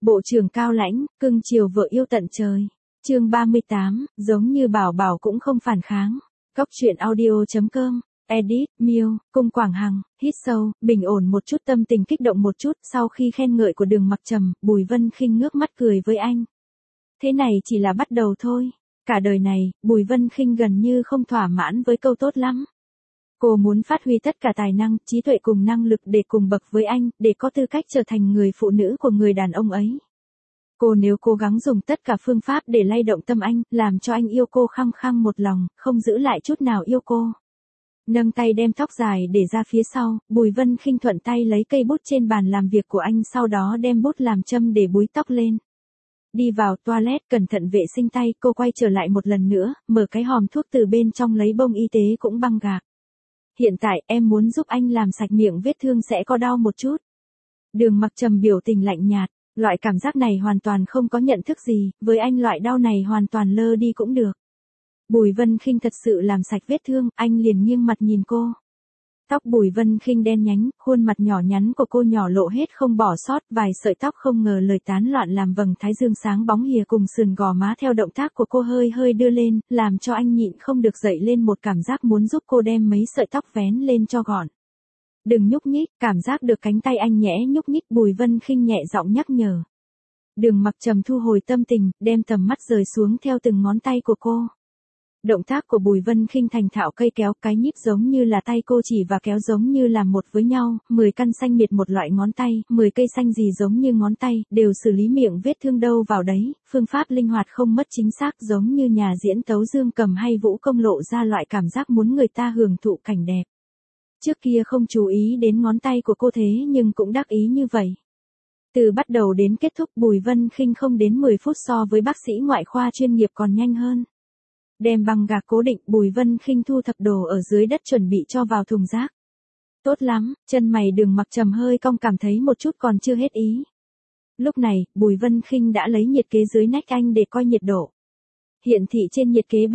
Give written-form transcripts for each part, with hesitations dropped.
Bộ trưởng cao lãnh, cưng chiều vợ yêu tận trời. Chương 38, giống như Bảo Bảo cũng không phản kháng. Cóc truyện audio.com. Edit, Miêu, Cung Quảng Hằng, hít sâu, bình ổn một chút, tâm tình kích động một chút. Sau khi khen ngợi của Đường Mặc Trầm, Bùi Vân Khinh ngước mắt cười với anh. Thế này chỉ là bắt đầu thôi. Cả đời này, Bùi Vân Khinh gần như không thỏa mãn với câu tốt lắm. Cô muốn phát huy tất cả tài năng, trí tuệ cùng năng lực để cùng bậc với anh, để có tư cách trở thành người phụ nữ của người đàn ông ấy. Cô nếu cố gắng dùng tất cả phương pháp để lay động tâm anh, làm cho anh yêu cô khăng khăng một lòng, không giữ lại chút nào yêu cô. Nâng tay đem tóc dài để ra phía sau, Bùi Vân Khinh thuận tay lấy cây bút trên bàn làm việc của anh, sau đó đem bút làm châm để búi tóc lên. Đi vào toilet cẩn thận vệ sinh tay, cô quay trở lại một lần nữa, mở cái hòm thuốc từ bên trong lấy bông y tế cũng băng gạc. Hiện tại em muốn giúp anh làm sạch miệng vết thương, sẽ có đau một chút. Đường Mặc Trầm biểu tình lạnh nhạt, loại cảm giác này hoàn toàn không có nhận thức gì, với anh loại đau này hoàn toàn lơ đi cũng được. Bùi Vân Khinh thật sự làm sạch vết thương, anh liền nghiêng mặt nhìn cô. Tóc Bùi Vân Khinh đen nhánh, khuôn mặt nhỏ nhắn của cô nhỏ lộ hết không bỏ sót, vài sợi tóc không ngờ lời tán loạn làm vầng thái dương sáng bóng hìa cùng sườn gò má theo động tác của cô hơi hơi đưa lên, làm cho anh nhịn không được dậy lên một cảm giác muốn giúp cô đem mấy sợi tóc vén lên cho gọn. Đừng nhúc nhích, cảm giác được cánh tay anh nhẽ nhúc nhích, Bùi Vân Khinh nhẹ giọng nhắc nhở. Đường Mặc Trầm thu hồi tâm tình, đem tầm mắt rời xuống theo từng ngón tay của cô. Động tác của Bùi Vân Khinh thành thạo, cây kéo, cái nhíp giống như là tay cô chỉ và kéo giống như là một với nhau, 10 căn xanh miệt một loại ngón tay, 10 cây xanh gì giống như ngón tay, đều xử lý miệng vết thương đâu vào đấy, phương pháp linh hoạt không mất chính xác, giống như nhà diễn tấu dương cầm hay vũ công, lộ ra loại cảm giác muốn người ta hưởng thụ cảnh đẹp. Trước kia không chú ý đến ngón tay của cô thế nhưng cũng đắc ý như vậy. Từ bắt đầu đến kết thúc Bùi Vân Khinh không đến 10 phút so với bác sĩ ngoại khoa chuyên nghiệp còn nhanh hơn. Đem băng gạc cố định, Bùi Vân Khinh thu thập đồ ở dưới đất chuẩn bị cho vào thùng rác. Tốt lắm, chân mày Đường Mặc Trầm hơi cong, cảm thấy một chút còn chưa hết ý. Lúc này, Bùi Vân Khinh đã lấy nhiệt kế dưới nách anh để coi nhiệt độ. Hiển thị trên nhiệt kế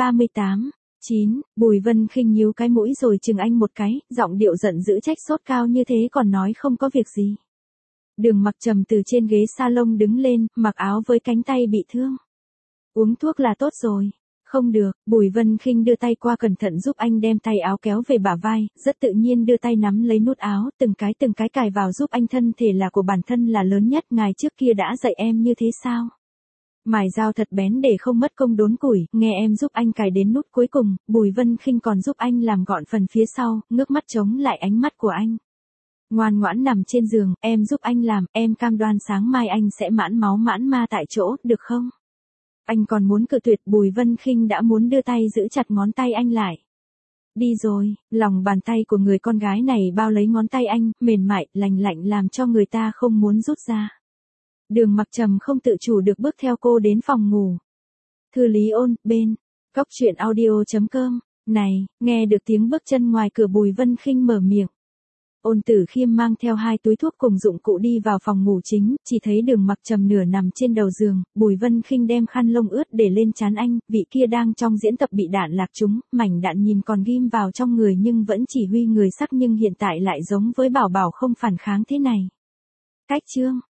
38,9, Bùi Vân Khinh nhíu cái mũi rồi chừng anh một cái, giọng điệu giận dữ trách, sốt cao như thế còn nói không có việc gì. Đường Mặc Trầm từ trên ghế salon đứng lên, mặc áo với cánh tay bị thương. Uống thuốc là tốt rồi. Không được, Bùi Vân Khinh đưa tay qua cẩn thận giúp anh đem tay áo kéo về bả vai, rất tự nhiên đưa tay nắm lấy nút áo, từng cái cài vào giúp anh, thân thể là của bản thân là lớn nhất, ngài trước kia đã dạy em như thế sao? Mài dao thật bén để không mất công đốn củi, nghe em giúp anh cài đến nút cuối cùng, Bùi Vân Khinh còn giúp anh làm gọn phần phía sau, ngước mắt chống lại ánh mắt của anh. Ngoan ngoãn nằm trên giường, em giúp anh làm, em cam đoan sáng mai anh sẽ mãn máu mãn ma tại chỗ, được không? Anh còn muốn cự tuyệt, Bùi Vân Khinh đã muốn đưa tay giữ chặt ngón tay anh lại. Đi rồi, lòng bàn tay của người con gái này bao lấy ngón tay anh, mềm mại, lành lạnh làm cho người ta không muốn rút ra. Đường Mặc Trầm không tự chủ được bước theo cô đến phòng ngủ. Thư Lý Ôn, bên, cóc truyện audio.com, này, nghe được tiếng bước chân ngoài cửa, Bùi Vân Khinh mở miệng. Ôn Tử Khiêm mang theo 2 túi thuốc cùng dụng cụ đi vào phòng ngủ chính, chỉ thấy Đường Mặc Trầm nửa nằm trên đầu giường, Bùi Vân Khinh đem khăn lông ướt để lên trán anh, vị kia đang trong diễn tập bị đạn lạc trúng, mảnh đạn nhìn còn ghim vào trong người nhưng vẫn chỉ huy người sắc, nhưng hiện tại lại giống với Bảo Bảo không phản kháng thế này. Cách chương